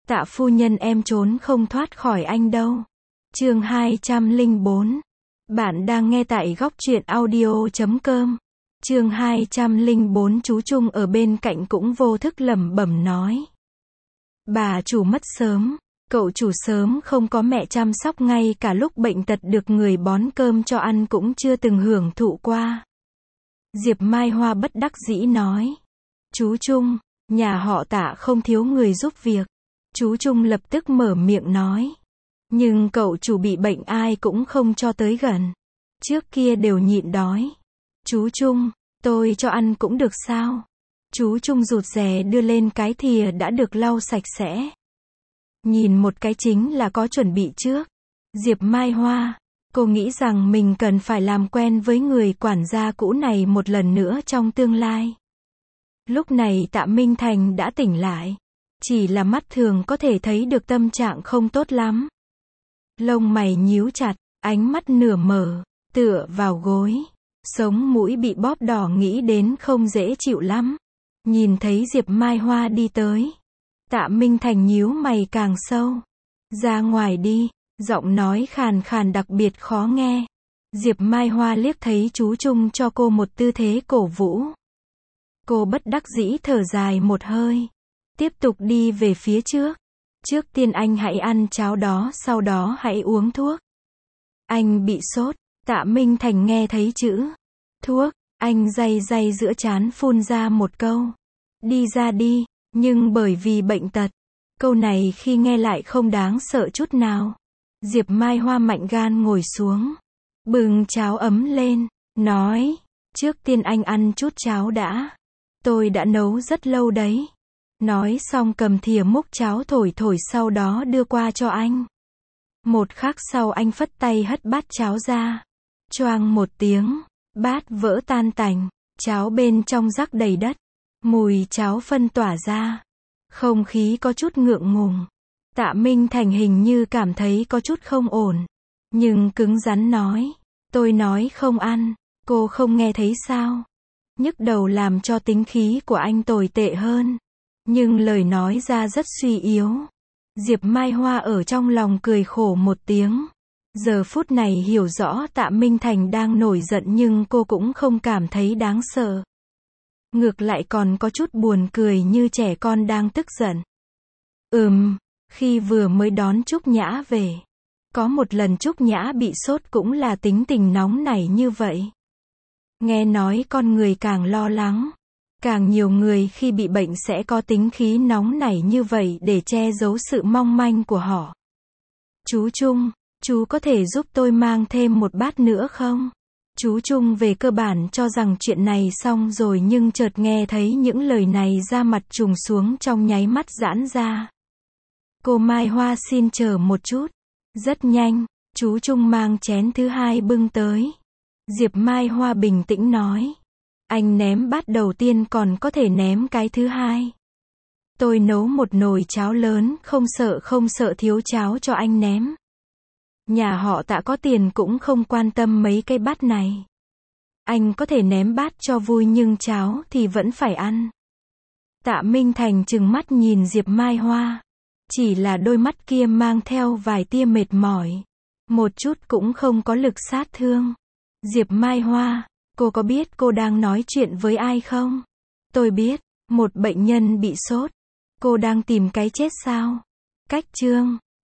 Tạ phu nhân em trốn không thoát khỏi anh đâu. Chương 204. Bạn đang nghe tại góc truyện audio.com. Chương 204. Chú Trung ở bên cạnh cũng vô thức lẩm bẩm nói. Bà chủ mất sớm, cậu chủ sớm không có mẹ chăm sóc, ngay cả lúc bệnh tật được người bón cơm cho ăn cũng chưa từng hưởng thụ qua. Diệp Mai Hoa bất đắc dĩ nói. Chú Trung, nhà họ Tạ không thiếu người giúp việc. Chú Trung lập tức mở miệng nói. Nhưng cậu chủ bị bệnh ai cũng không cho tới gần. Trước kia đều nhịn đói. Chú Trung, tôi cho ăn cũng được sao? Chú Trung rụt rè đưa lên cái thìa đã được lau sạch sẽ. Nhìn một cái chính là có chuẩn bị trước. Diệp Mai Hoa, cô nghĩ rằng mình cần phải làm quen với người quản gia cũ này một lần nữa trong tương lai. Lúc này Tạ Minh Thành đã tỉnh lại. Chỉ là mắt thường có thể thấy được tâm trạng không tốt lắm. Lông mày nhíu chặt, ánh mắt nửa mở, tựa vào gối. Sống mũi bị bóp đỏ, nghĩ đến không dễ chịu lắm. Nhìn thấy Diệp Mai Hoa đi tới. Tạ Minh Thành nhíu mày càng sâu. Ra ngoài đi, giọng nói khàn khàn đặc biệt khó nghe. Diệp Mai Hoa liếc thấy chú Trung cho cô một tư thế cổ vũ. Cô bất đắc dĩ thở dài một hơi. Tiếp tục đi về phía trước. Trước tiên anh hãy ăn cháo đó, sau đó hãy uống thuốc. Anh bị sốt. Tạ Minh Thành nghe thấy chữ thuốc, anh day day giữa trán phun ra một câu. Đi ra đi. Nhưng bởi vì bệnh tật, câu này khi nghe lại không đáng sợ chút nào. Diệp Mai Hoa mạnh gan ngồi xuống, bưng cháo ấm lên, nói, trước tiên anh ăn chút cháo đã. Tôi đã nấu rất lâu đấy. Nói xong cầm thìa múc cháo thổi thổi, sau đó đưa qua cho anh. Một khắc sau anh phất tay hất bát cháo ra. Choang một tiếng, bát vỡ tan tành, cháo bên trong rắc đầy đất. Mùi cháo phân tỏa ra. Không khí có chút ngượng ngùng. Tạ Minh Thành hình như cảm thấy có chút không ổn. Nhưng cứng rắn nói. Tôi nói không ăn. Cô không nghe thấy sao? Nhức đầu làm cho tính khí của anh tồi tệ hơn. Nhưng lời nói ra rất suy yếu. Diệp Mai Hoa ở trong lòng cười khổ một tiếng. Giờ phút này hiểu rõ Tạ Minh Thành đang nổi giận, nhưng cô cũng không cảm thấy đáng sợ. Ngược lại còn có chút buồn cười, như trẻ con đang tức giận. Khi vừa mới đón Trúc Nhã về, có một lần Trúc Nhã bị sốt cũng là tính tình nóng nảy như vậy. Nghe nói con người càng lo lắng, càng nhiều người khi bị bệnh sẽ có tính khí nóng nảy như vậy để che giấu sự mong manh của họ. Chú Trung, chú có thể giúp tôi mang thêm một bát nữa không? Chú Trung về cơ bản cho rằng chuyện này xong rồi, nhưng chợt nghe thấy những lời này, da mặt trùng xuống trong nháy mắt giãn ra. Cô Mai Hoa xin chờ một chút. Rất nhanh, chú Trung mang chén thứ hai bưng tới. Diệp Mai Hoa bình tĩnh nói. Anh ném bát đầu tiên còn có thể ném cái thứ hai. Tôi nấu một nồi cháo lớn, không sợ thiếu cháo cho anh ném. Nhà họ Tạ có tiền cũng không quan tâm mấy cái bát này. Anh có thể ném bát cho vui, nhưng cháo thì vẫn phải ăn. Tạ Minh Thành trừng mắt nhìn Diệp Mai Hoa. Chỉ là đôi mắt kia mang theo vài tia mệt mỏi. Một chút cũng không có lực sát thương. Diệp Mai Hoa, cô có biết cô đang nói chuyện với ai không? Tôi biết, một bệnh nhân bị sốt. Cô đang tìm cái chết sao? Cách chương